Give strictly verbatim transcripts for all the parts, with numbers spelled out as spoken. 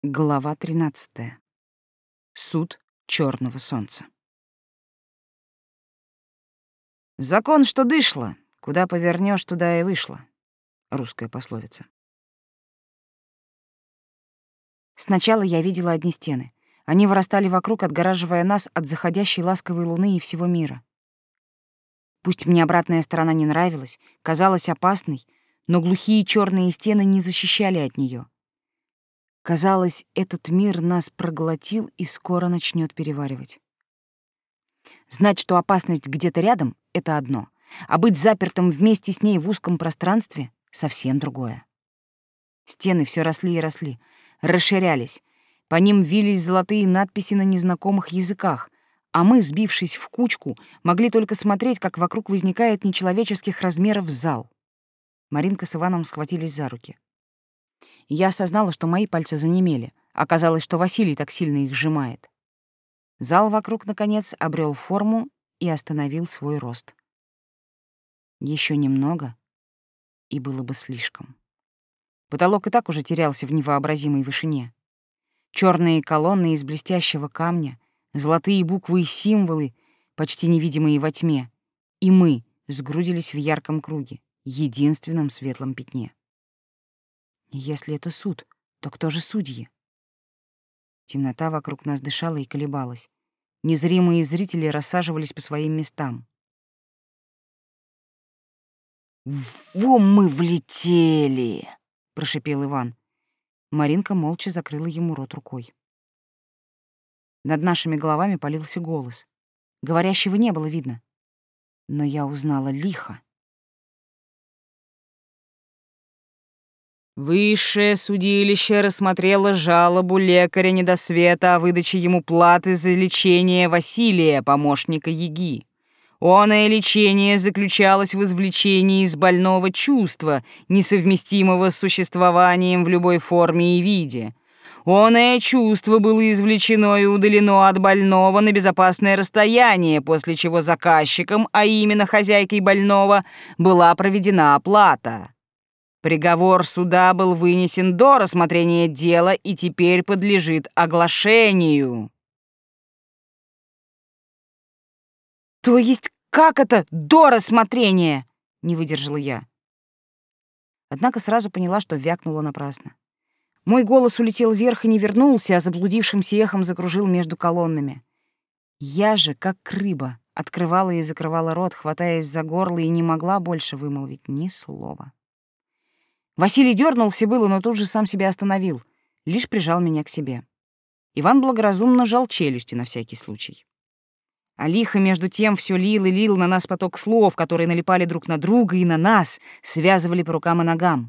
Глава тринадцатая. Суд Черного солнца. «Закон, что дышло, куда повернешь, туда и вышло» — русская пословица. Сначала я видела одни стены. Они вырастали вокруг, отгораживая нас от заходящей ласковой луны и всего мира. Пусть мне обратная сторона не нравилась, казалась опасной, но глухие черные стены не защищали от нее. Казалось, этот мир нас проглотил и скоро начнет переваривать. Знать, что опасность где-то рядом — это одно, а быть запертым вместе с ней в узком пространстве — совсем другое. Стены все росли и росли, расширялись. По ним вились золотые надписи на незнакомых языках, а мы, сбившись в кучку, могли только смотреть, как вокруг возникает нечеловеческих размеров зал. Маринка с Иваном схватились за руки. Я осознала, что мои пальцы занемели. Оказалось, что Василий так сильно их сжимает. Зал вокруг, наконец, обрел форму и остановил свой рост. Еще немного, и было бы слишком. Потолок и так уже терялся в невообразимой вышине. Черные колонны из блестящего камня, золотые буквы и символы, почти невидимые во тьме, и мы сгрудились в ярком круге, единственном светлом пятне. Если это суд, то кто же судьи? Темнота вокруг нас дышала и колебалась. Незримые зрители рассаживались по своим местам. «Во мы влетели!» — прошипел Иван. Маринка молча закрыла ему рот рукой. Над нашими головами полился голос. Говорящего не было видно. Но я узнала лихо. Высшее судилище рассмотрело жалобу лекаря Недосвета о выдаче ему платы за лечение Василия, помощника Яги. Оное лечение заключалось в извлечении из больного чувства, несовместимого с существованием в любой форме и виде. Оное чувство было извлечено и удалено от больного на безопасное расстояние, после чего заказчиком, а именно хозяйкой больного, была проведена оплата. Приговор суда был вынесен до рассмотрения дела и теперь подлежит оглашению. То есть как это до рассмотрения? Не выдержала я. Однако сразу поняла, что вякнула напрасно. Мой голос улетел вверх и не вернулся, а заблудившимся эхом закружил между колоннами. Я же, как рыба, открывала и закрывала рот, хватаясь за горло, и не могла больше вымолвить ни слова. Василий дернулся было, но тут же сам себя остановил, лишь прижал меня к себе. Иван благоразумно жал челюсти на всякий случай. А лихо между тем все лил и лил на нас поток слов, которые налипали друг на друга и на нас, связывали по рукам и ногам.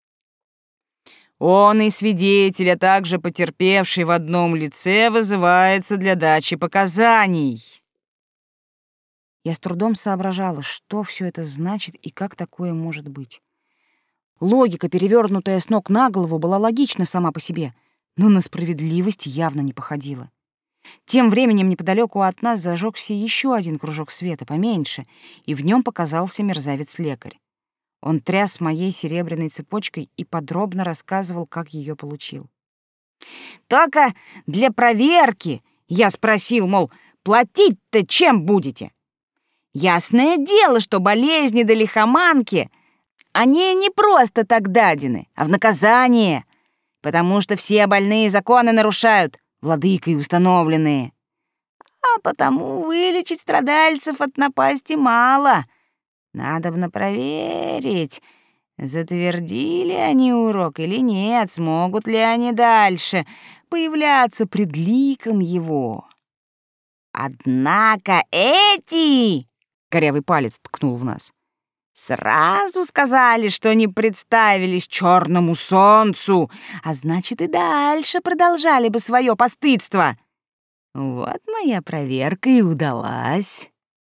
Он и свидетель, а также потерпевший в одном лице, вызывается для дачи показаний. Я с трудом соображала, что все это значит и как такое может быть. Логика, перевернутая с ног на голову, была логична сама по себе, но на справедливость явно не походила. Тем временем неподалеку от нас зажегся еще один кружок света, поменьше, и в нем показался мерзавец-лекарь. Он тряс моей серебряной цепочкой и подробно рассказывал, как ее получил. «Только для проверки, я спросил, мол, платить-то чем будете? Ясное дело, что болезни да лихоманки, они не просто так дадены, а в наказание, потому что все больные законы нарушают, владыкой установленные. А потому вылечить страдальцев от напасти мало. Надобно проверить, затвердили они урок или нет, смогут ли они дальше появляться пред ликом его. Однако эти, корявый палец ткнул в нас, сразу сказали, что не представились черному солнцу, а значит и дальше продолжали бы свое постыдство. Вот моя проверка и удалась.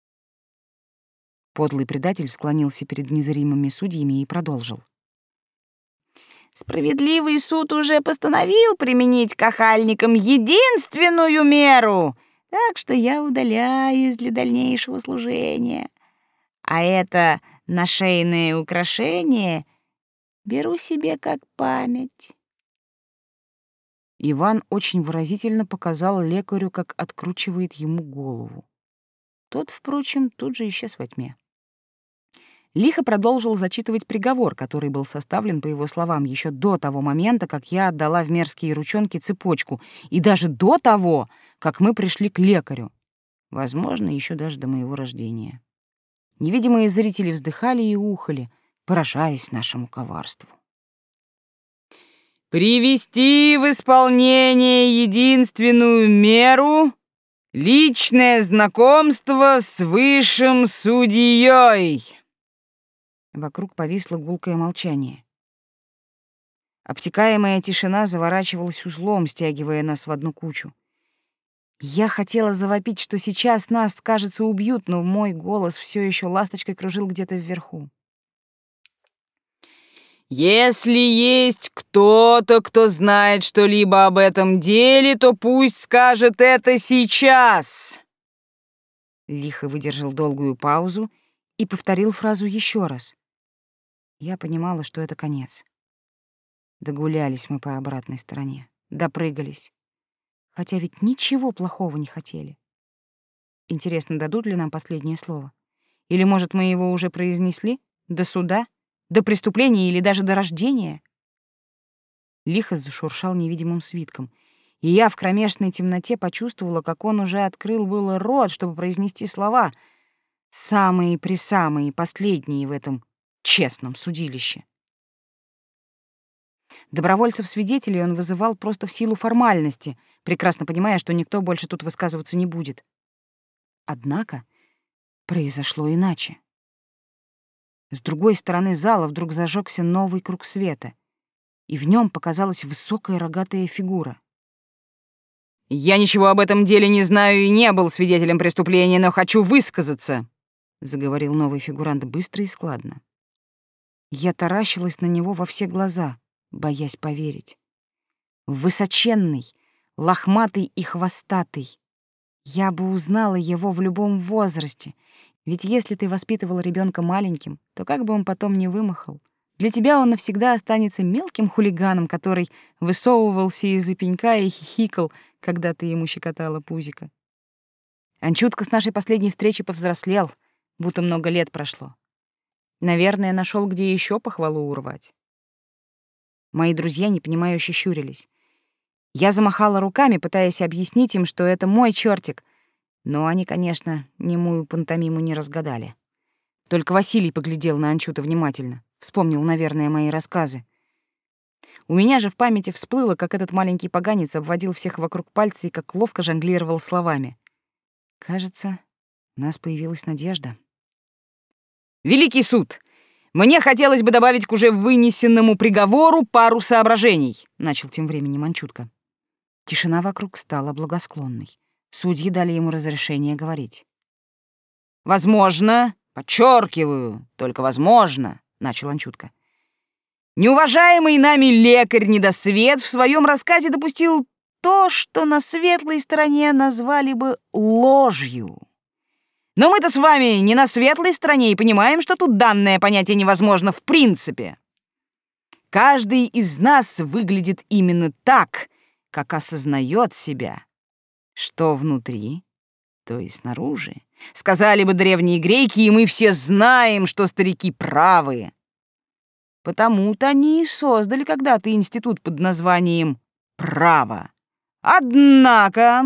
Подлый предатель склонился перед незримыми судьями и продолжил. Справедливый суд уже постановил применить к охальникам единственную меру, так что я удаляюсь для дальнейшего служения. А это нашейное украшение беру себе как память. Иван очень выразительно показал лекарю, как откручивает ему голову. Тот, впрочем, тут же исчез во тьме. Лихо продолжил зачитывать приговор, который был составлен, по его словам, еще до того момента, как я отдала в мерзкие ручонки цепочку, и даже до того, как мы пришли к лекарю. Возможно, еще даже до моего рождения. Невидимые зрители вздыхали и ухали, поражаясь нашему коварству. «Привести в исполнение единственную меру — личное знакомство с высшим судьей!» Вокруг повисло гулкое молчание. Обтекаемая тишина заворачивалась узлом, стягивая нас в одну кучу. Я хотела завопить, что сейчас нас, кажется, убьют, но мой голос все еще ласточкой кружил где-то вверху. «Если есть кто-то, кто знает что-либо об этом деле, то пусть скажет это сейчас!» Лихо выдержал долгую паузу и повторил фразу еще раз. Я понимала, что это конец. Догулялись мы по обратной стороне, допрыгались. Хотя ведь ничего плохого не хотели. Интересно, дадут ли нам последнее слово? Или, может, мы его уже произнесли? До суда? До преступления или даже до рождения? Лихо зашуршал невидимым свитком, и я в кромешной темноте почувствовала, как он уже открыл было рот, чтобы произнести слова, самые-пресамые, последние в этом честном судилище. Добровольцев-свидетелей он вызывал просто в силу формальности, прекрасно понимая, что никто больше тут высказываться не будет. Однако произошло иначе. С другой стороны зала вдруг зажегся новый круг света, и в нем показалась высокая рогатая фигура. «Я ничего об этом деле не знаю и не был свидетелем преступления, но хочу высказаться», — заговорил новый фигурант быстро и складно. Я таращилась на него во все глаза, боясь поверить. Высоченный, лохматый и хвостатый. Я бы узнала его в любом возрасте, ведь если ты воспитывал ребенка маленьким, то как бы он потом не вымахал, для тебя он навсегда останется мелким хулиганом, который высовывался из-за пенька и хихикал, когда ты ему щекотала пузико. Анчутка с нашей последней встречи повзрослел, будто много лет прошло. Наверное, нашел, где еще похвалу урвать. Мои друзья непонимающе щурились. Я замахала руками, пытаясь объяснить им, что это мой чёртик, но они, конечно, немую пантомиму не разгадали. Только Василий поглядел на Анчута внимательно, вспомнил, наверное, мои рассказы. У меня же в памяти всплыло, как этот маленький поганец обводил всех вокруг пальца и как ловко жонглировал словами. Кажется, у нас появилась надежда. «Великий суд! Мне хотелось бы добавить к уже вынесенному приговору пару соображений», — начал тем временем Анчутка. Тишина вокруг стала благосклонной. Судьи дали ему разрешение говорить. «Возможно, подчеркиваю, только возможно», — начал Анчутка. «Неуважаемый нами лекарь-недосвет в своем рассказе допустил то, что на светлой стороне назвали бы ложью. Но мы-то с вами не на светлой стороне и понимаем, что тут данное понятие невозможно в принципе. Каждый из нас выглядит именно так, как осознает себя. Что внутри, то и снаружи. Сказали бы древние греки, и мы все знаем, что старики правы. Потому-то они и создали когда-то институт под названием «Право». Однако...»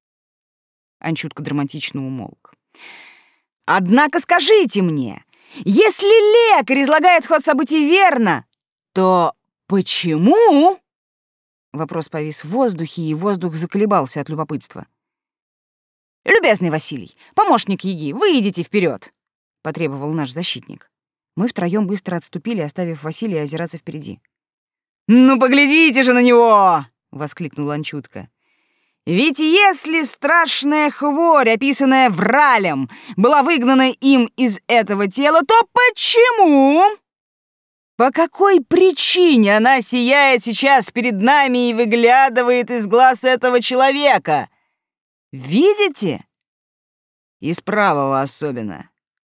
Анчутка драматично умолк. «Однако скажите мне, если лекарь излагает ход событий верно, то почему...» Вопрос повис в воздухе, и воздух заколебался от любопытства. «Любезный Василий, помощник Яги, вы идите вперед, потребовал наш защитник. Мы втроем быстро отступили, оставив Василия озираться впереди. «Ну, поглядите же на него!» — воскликнул Анчутка. «Ведь если страшная хворь, описанная Вралем, была выгнана им из этого тела, то почему? По какой причине она сияет сейчас перед нами и выглядывает из глаз этого человека? Видите? Из правого особенно».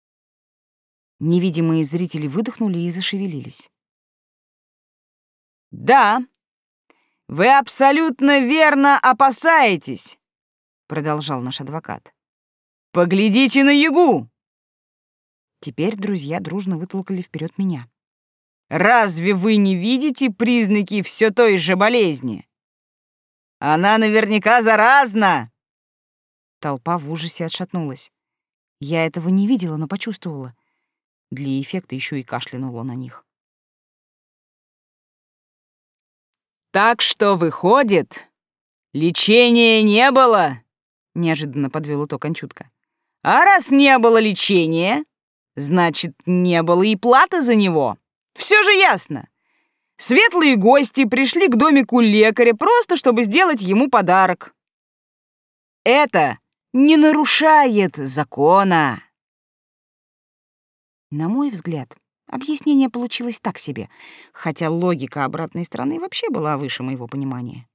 Невидимые зрители выдохнули и зашевелились. «Да, «Вы абсолютно верно опасаетесь», — продолжал наш адвокат. «Поглядите на Ягу!» Теперь друзья дружно вытолкали вперед меня. «Разве вы не видите признаки все той же болезни? Она наверняка заразна!» Толпа в ужасе отшатнулась. Я этого не видела, но почувствовала. Для эффекта еще и кашлянула на них. «Так что, выходит, лечения не было?» — неожиданно подвел итог Анчутка. «А раз не было лечения, значит, не было и платы за него. Все же ясно. Светлые гости пришли к домику лекаря просто, чтобы сделать ему подарок. Это не нарушает закона». На мой взгляд, объяснение получилось так себе, хотя логика обратной стороны вообще была выше моего понимания.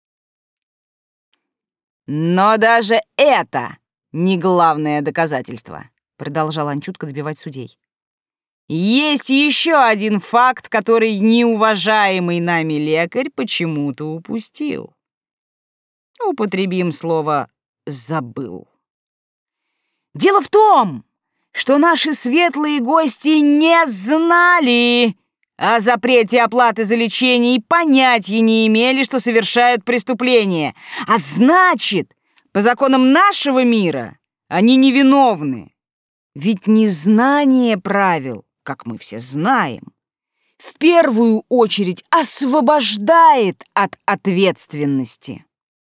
«Но даже это не главное доказательство», — продолжал Анчутка добивать судей. «Есть еще один факт, который неуважаемый нами лекарь почему-то упустил. Употребим слово «забыл». Дело в том, что наши светлые гости не знали о запрете оплаты за лечение и понятия не имели, что совершают преступление. А значит, по законам нашего мира они невиновны. Ведь незнание правил, как мы все знаем, в первую очередь освобождает от ответственности.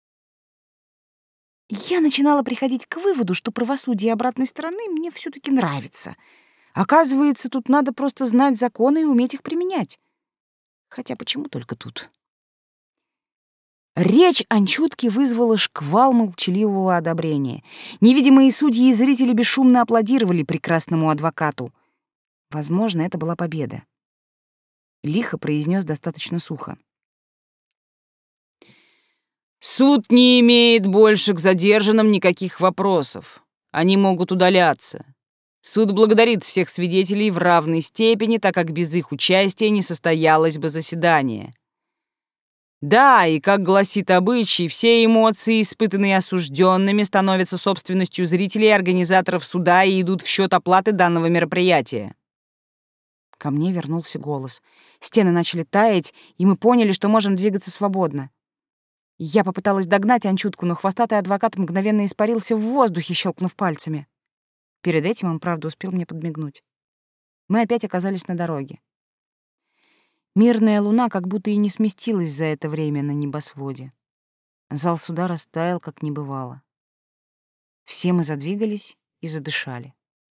Я начинала приходить к выводу, что правосудие обратной стороны мне все-таки нравится. Оказывается, тут надо просто знать законы и уметь их применять. Хотя почему только тут? Речь Анчутки вызвала шквал молчаливого одобрения. Невидимые судьи и зрители бесшумно аплодировали прекрасному адвокату. Возможно, это была победа. Лихо произнес достаточно сухо. «Суд не имеет больше к задержанным никаких вопросов. Они могут удаляться. Суд благодарит всех свидетелей в равной степени, так как без их участия не состоялось бы заседание. Да, и, как гласит обычай, все эмоции, испытанные осужденными, становятся собственностью зрителей и организаторов суда и идут в счет оплаты данного мероприятия». Ко мне вернулся голос. Стены начали таять, и мы поняли, что можем двигаться свободно. Я попыталась догнать Анчутку, но хвостатый адвокат мгновенно испарился в воздухе, щелкнув пальцами. Перед этим он, правда, успел мне подмигнуть. Мы опять оказались на дороге. Мирная луна как будто и не сместилась за это время на небосводе. Зал суда растаял, как не бывало. Все мы задвигались и задышали.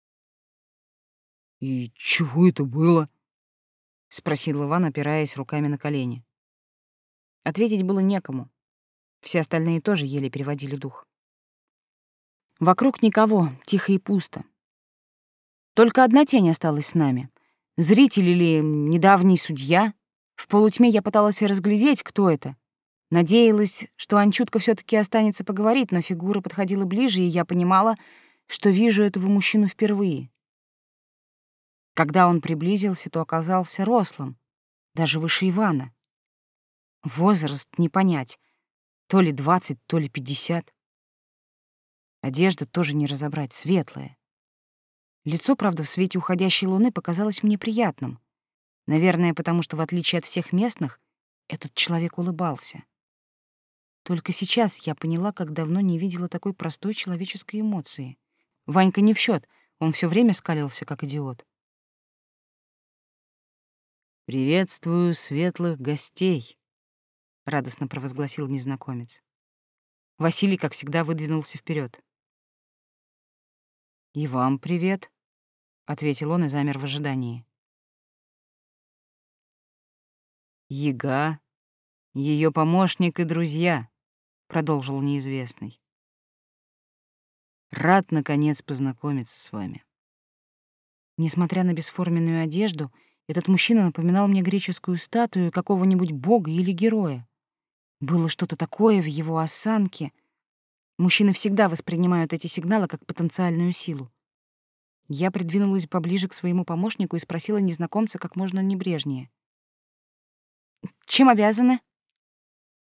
«И чего это было?» — спросил Иван, опираясь руками на колени. Ответить было некому. Все остальные тоже еле переводили дух. Вокруг никого, тихо и пусто. Только одна тень осталась с нами. Зритель или недавний судья. В полутьме я пыталась разглядеть, кто это. Надеялась, что Анчутка все-таки останется поговорить, но фигура подходила ближе, и я понимала, что вижу этого мужчину впервые. Когда он приблизился, то оказался рослым, даже выше Ивана. Возраст не понять. То ли двадцать, то ли пятьдесят. Одежда тоже не разобрать, светлая. Лицо, правда, в свете уходящей луны показалось мне приятным. Наверное, потому что, в отличие от всех местных, этот человек улыбался. Только сейчас я поняла, как давно не видела такой простой человеческой эмоции. Ванька не в счет, он все время скалился, как идиот. «Приветствую светлых гостей», — радостно провозгласил незнакомец. Василий, как всегда, выдвинулся вперед. «И вам привет», — ответил он и замер в ожидании. «Яга, ее помощник и друзья», — продолжил неизвестный. «Рад, наконец, познакомиться с вами». Несмотря на бесформенную одежду, этот мужчина напоминал мне греческую статую какого-нибудь бога или героя. Было что-то такое в его осанке. Мужчины всегда воспринимают эти сигналы как потенциальную силу. Я придвинулась поближе к своему помощнику и спросила незнакомца как можно небрежнее. «Чем обязаны?»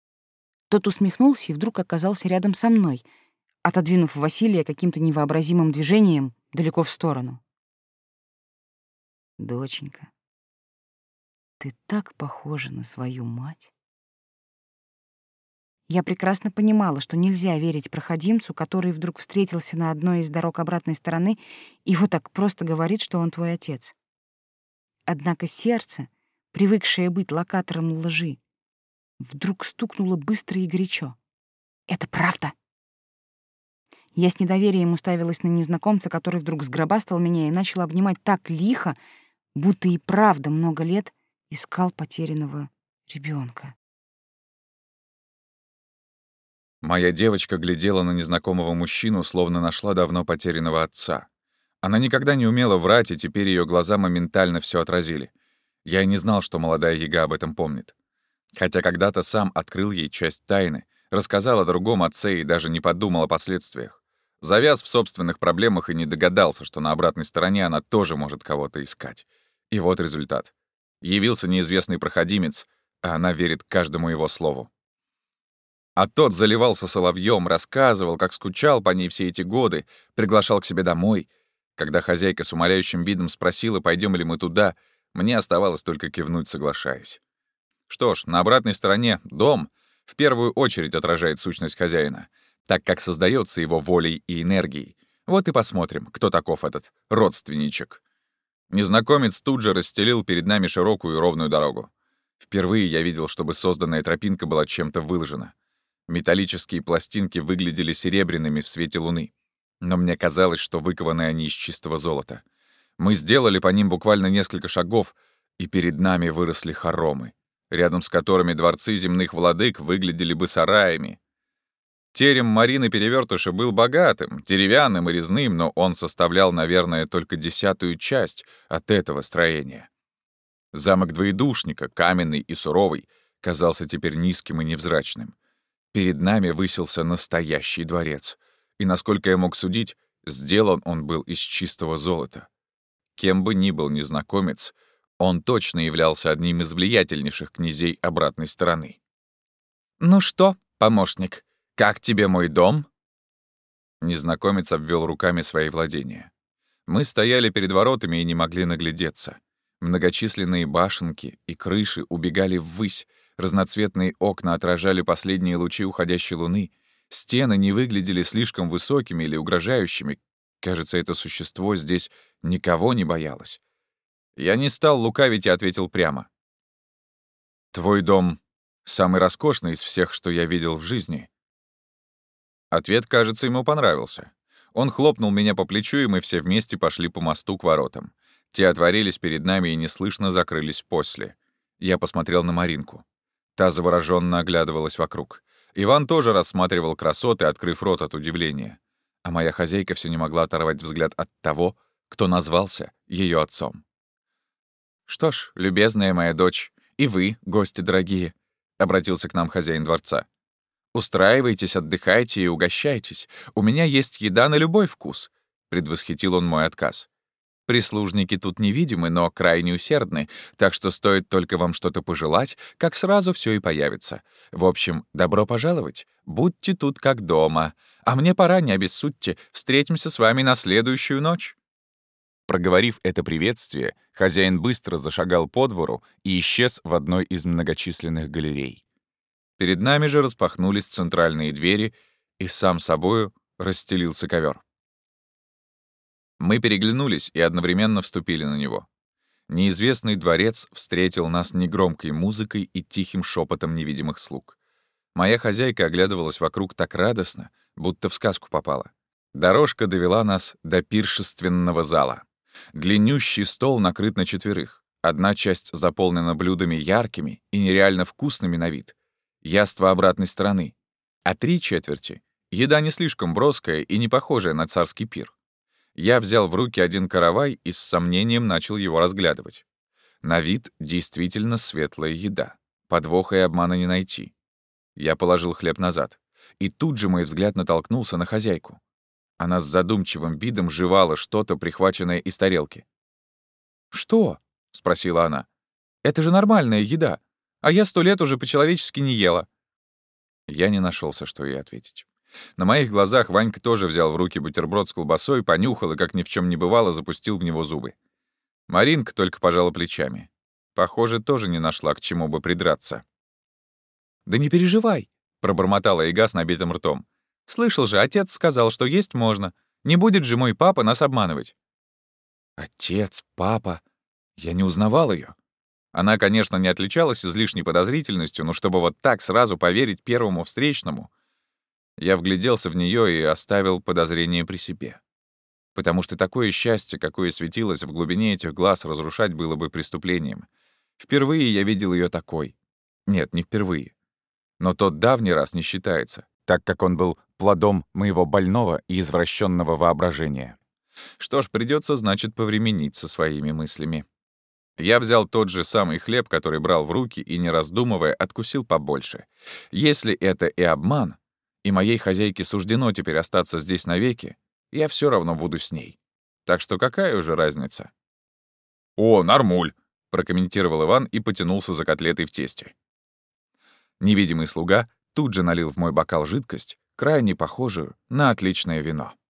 Тот усмехнулся и вдруг оказался рядом со мной, отодвинув Василия каким-то невообразимым движением далеко в сторону. «Доченька, ты так похожа на свою мать». Я прекрасно понимала, что нельзя верить проходимцу, который вдруг встретился на одной из дорог обратной стороны и вот так просто говорит, что он твой отец. Однако сердце, привыкшее быть локатором лжи, вдруг стукнуло быстро и горячо. «Это правда!» Я с недоверием уставилась на незнакомца, который вдруг сгробастал меня и начал обнимать так лихо, будто и правда много лет искал потерянного ребенка. Моя девочка глядела на незнакомого мужчину, словно нашла давно потерянного отца. Она никогда не умела врать, и теперь ее глаза моментально все отразили. Я и не знал, что молодая яга об этом помнит. Хотя когда-то сам открыл ей часть тайны, рассказал о другом отце и даже не подумал о последствиях. Завяз в собственных проблемах и не догадался, что на обратной стороне она тоже может кого-то искать. И вот результат. Явился неизвестный проходимец, а она верит каждому его слову. А тот заливался соловьем, рассказывал, как скучал по ней все эти годы, приглашал к себе домой. Когда хозяйка с умоляющим видом спросила, пойдем ли мы туда, мне оставалось только кивнуть, соглашаясь. Что ж, на обратной стороне дом в первую очередь отражает сущность хозяина, так как создается его волей и энергией. Вот и посмотрим, кто таков этот родственничек. Незнакомец тут же расстелил перед нами широкую и ровную дорогу. Впервые я видел, чтобы созданная тропинка была чем-то выложена. Металлические пластинки выглядели серебряными в свете луны. Но мне казалось, что выкованы они из чистого золота. Мы сделали по ним буквально несколько шагов, и перед нами выросли хоромы, рядом с которыми дворцы земных владык выглядели бы сараями. Терем Марины Перевертыша был богатым, деревянным и резным, но он составлял, наверное, только десятую часть от этого строения. Замок двоедушника, каменный и суровый, казался теперь низким и невзрачным. Перед нами высился настоящий дворец, и, насколько я мог судить, сделан он был из чистого золота. Кем бы ни был незнакомец, он точно являлся одним из влиятельнейших князей обратной стороны. «Ну что, помощник, как тебе мой дом?» Незнакомец обвел руками свои владения. Мы стояли перед воротами и не могли наглядеться. Многочисленные башенки и крыши убегали ввысь, разноцветные окна отражали последние лучи уходящей луны, стены не выглядели слишком высокими или угрожающими. Кажется, это существо здесь никого не боялось. Я не стал лукавить и ответил прямо. «Твой дом самый роскошный из всех, что я видел в жизни». Ответ, кажется, ему понравился. Он хлопнул меня по плечу, и мы все вместе пошли по мосту к воротам. Те отворились перед нами и неслышно закрылись после. Я посмотрел на Маринку. Та заворожённо оглядывалась вокруг. Иван тоже рассматривал красоты, открыв рот от удивления. А моя хозяйка все не могла оторвать взгляд от того, кто назвался ее отцом. «Что ж, любезная моя дочь, и вы, гости дорогие», — обратился к нам хозяин дворца. «Устраивайтесь, отдыхайте и угощайтесь. У меня есть еда на любой вкус», — предвосхитил он мой отказ. «Прислужники тут невидимы, но крайне усердны, так что стоит только вам что-то пожелать, как сразу все и появится. В общем, добро пожаловать, будьте тут как дома. А мне пора, не обессудьте, встретимся с вами на следующую ночь». Проговорив это приветствие, хозяин быстро зашагал по двору и исчез в одной из многочисленных галерей. Перед нами же распахнулись центральные двери, и сам собою расстелился ковер. Мы переглянулись и одновременно вступили на него. Неизвестный дворец встретил нас негромкой музыкой и тихим шепотом невидимых слуг. Моя хозяйка оглядывалась вокруг так радостно, будто в сказку попала. Дорожка довела нас до пиршественного зала. Длиннющий стол накрыт на четверых. Одна часть заполнена блюдами яркими и нереально вкусными на вид. Яства обратной стороны. А три четверти — еда не слишком броская и не похожая на царский пир. Я взял в руки один каравай и с сомнением начал его разглядывать. На вид действительно светлая еда. Подвоха и обмана не найти. Я положил хлеб назад. И тут же мой взгляд натолкнулся на хозяйку. Она с задумчивым видом жевала что-то, прихваченное из тарелки. «Что?» — спросила она. «Это же нормальная еда. А я сто лет уже по-человечески не ела». Я не нашелся, что ей ответить. На моих глазах Ванька тоже взял в руки бутерброд с колбасой, понюхал и, как ни в чем не бывало, запустил в него зубы. Маринка только пожала плечами. Похоже, тоже не нашла, к чему бы придраться. «Да не переживай», — пробормотала яга с набитым ртом. «Слышал же, отец сказал, что есть можно. Не будет же мой папа нас обманывать». Отец, папа. Я не узнавал ее. Она, конечно, не отличалась излишней подозрительностью, но чтобы вот так сразу поверить первому встречному... Я вгляделся в нее и оставил подозрение при себе. Потому что такое счастье, какое светилось в глубине этих глаз, разрушать было бы преступлением. Впервые я видел ее такой. Нет, не впервые. Но тот давний раз не считается, так как он был плодом моего больного и извращенного воображения. Что ж, придется, значит, повременить со своими мыслями. Я взял тот же самый хлеб, который брал в руки, и, не раздумывая, откусил побольше. Если это и обман, и моей хозяйке суждено теперь остаться здесь навеки, я все равно буду с ней. Так что какая уже разница? «О, нормуль!» — прокомментировал Иван и потянулся за котлетой в тесте. Невидимый слуга тут же налил в мой бокал жидкость, крайне похожую на отличное вино.